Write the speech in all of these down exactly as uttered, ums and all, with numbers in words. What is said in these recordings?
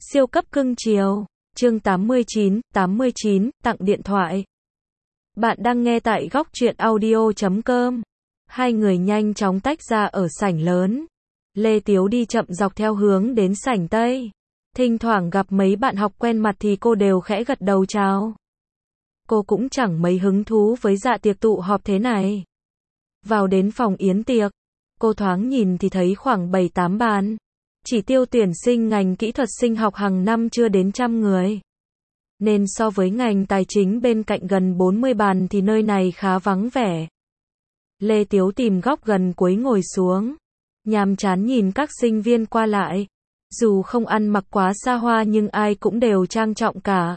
Siêu cấp cưng chiều. Chương tám mươi chín, tám mươi chín, tặng điện thoại. Bạn đang nghe tại góc truyện audio chấm com. Hai người nhanh chóng tách ra ở sảnh lớn. Lê Tiếu đi chậm dọc theo hướng đến sảnh Tây. Thỉnh thoảng gặp mấy bạn học quen mặt thì cô đều khẽ gật đầu chào. Cô cũng chẳng mấy hứng thú với dạ tiệc tụ họp thế này. Vào đến phòng yến tiệc, cô thoáng nhìn thì thấy khoảng bảy tám bàn. Chỉ tiêu tuyển sinh ngành kỹ thuật sinh học hàng năm chưa đến trăm người. Nên so với ngành tài chính bên cạnh gần bốn mươi bàn thì nơi này khá vắng vẻ. Lê Tiếu tìm góc gần cuối ngồi xuống. Nhàm chán nhìn các sinh viên qua lại. Dù không ăn mặc quá xa hoa nhưng ai cũng đều trang trọng cả.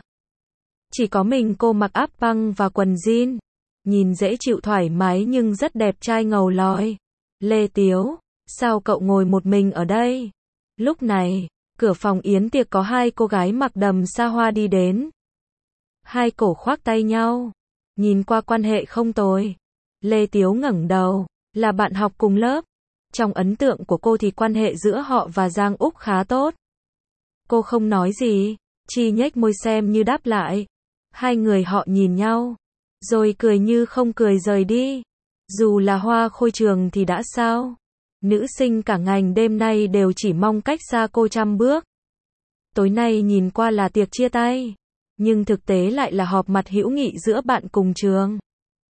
Chỉ có mình cô mặc áp băng và quần jean. Nhìn dễ chịu thoải mái nhưng rất đẹp trai ngầu lòi. Lê Tiếu, sao cậu ngồi một mình ở đây? Lúc này, cửa phòng yến tiệc có hai cô gái mặc đầm xa hoa đi đến. Hai cổ khoác tay nhau. Nhìn qua quan hệ không tồi. Lê Tiếu ngẩng đầu, là bạn học cùng lớp. Trong ấn tượng của cô thì quan hệ giữa họ và Giang Úc khá tốt. Cô không nói gì, chỉ nhếch môi xem như đáp lại. Hai người họ nhìn nhau, rồi cười như không cười rời đi. Dù là hoa khôi trường thì đã sao? Nữ sinh cả ngành đêm nay đều chỉ mong cách xa cô trăm bước. Tối nay nhìn qua là tiệc chia tay, nhưng thực tế lại là họp mặt hữu nghị giữa bạn cùng trường.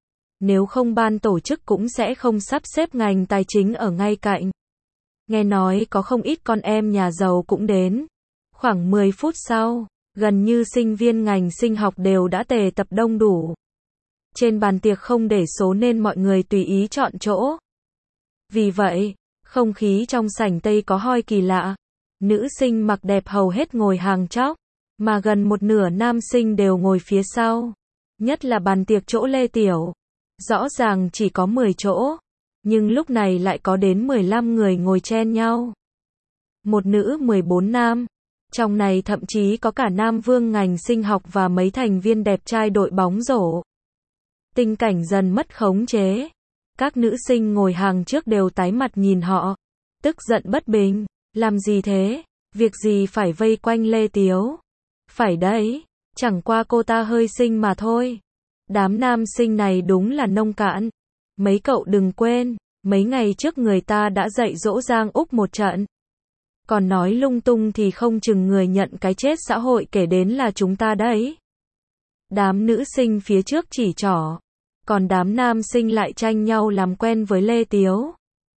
Nếu không ban tổ chức cũng sẽ không sắp xếp ngành tài chính ở ngay cạnh. Nghe nói có không ít con em nhà giàu cũng đến. Khoảng mười phút sau, gần như sinh viên ngành sinh học đều đã tề tập đông đủ. Trên bàn tiệc không để số nên mọi người tùy ý chọn chỗ. Vì vậy, không khí trong sảnh Tây có hơi kỳ lạ. Nữ sinh mặc đẹp hầu hết ngồi hàng chóp, mà gần một nửa nam sinh đều ngồi phía sau. Nhất là bàn tiệc chỗ Lê Tiểu. Rõ ràng chỉ có mười chỗ, nhưng lúc này lại có đến mười lăm người ngồi chen nhau. Một nữ mười bốn nam. Trong này thậm chí có cả nam vương ngành sinh học và mấy thành viên đẹp trai đội bóng rổ. Tình cảnh dần mất khống chế. Các nữ sinh ngồi hàng trước đều tái mặt nhìn họ, tức giận bất bình. Làm gì thế? Việc gì phải vây quanh Lê Tiếu? Phải đấy, chẳng qua cô ta hơi xinh mà thôi. Đám nam sinh này đúng là nông cạn. Mấy cậu đừng quên, mấy ngày trước người ta đã dạy dỗ Giang Úc một trận. Còn nói lung tung thì không chừng người nhận cái chết xã hội kể đến là chúng ta đấy. Đám nữ sinh phía trước chỉ trỏ, còn đám nam sinh lại tranh nhau làm quen với Lê Tiếu.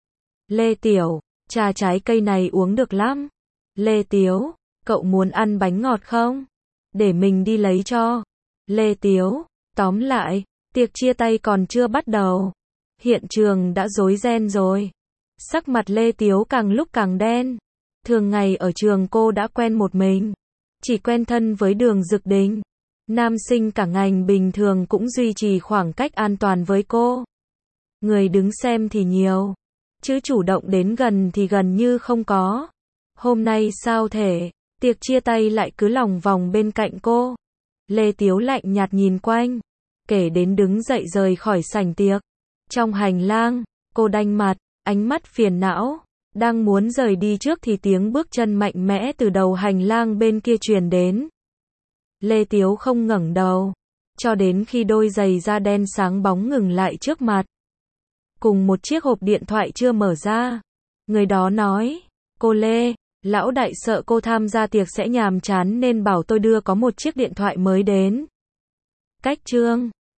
Lê Tiểu, trà trái cây này uống được lắm. Lê Tiếu, cậu muốn ăn bánh ngọt không? Để mình đi lấy cho. Lê Tiếu, tóm lại, tiệc chia tay còn chưa bắt đầu. Hiện trường đã rối ren rồi. Sắc mặt Lê Tiếu càng lúc càng đen. Thường ngày ở trường cô đã quen một mình. Chỉ quen thân với Đường Dực Đình. Nam sinh cả ngành bình thường cũng duy trì khoảng cách an toàn với cô. Người đứng xem thì nhiều, chứ chủ động đến gần thì gần như không có. Hôm nay sao thể, tiệc chia tay lại cứ lòng vòng bên cạnh cô. Lê Tiếu lạnh nhạt nhìn quanh, kể đến đứng dậy rời khỏi sảnh tiệc. Trong hành lang, cô đanh mặt, ánh mắt phiền não. Đang muốn rời đi trước thì tiếng bước chân mạnh mẽ từ đầu hành lang bên kia truyền đến. Lê Tiếu không ngẩng đầu, cho đến khi đôi giày da đen sáng bóng ngừng lại trước mặt. Cùng một chiếc hộp điện thoại chưa mở ra. Người đó nói, cô Lê, lão đại sợ cô tham gia tiệc sẽ nhàm chán nên bảo tôi đưa có một chiếc điện thoại mới đến. Cách chương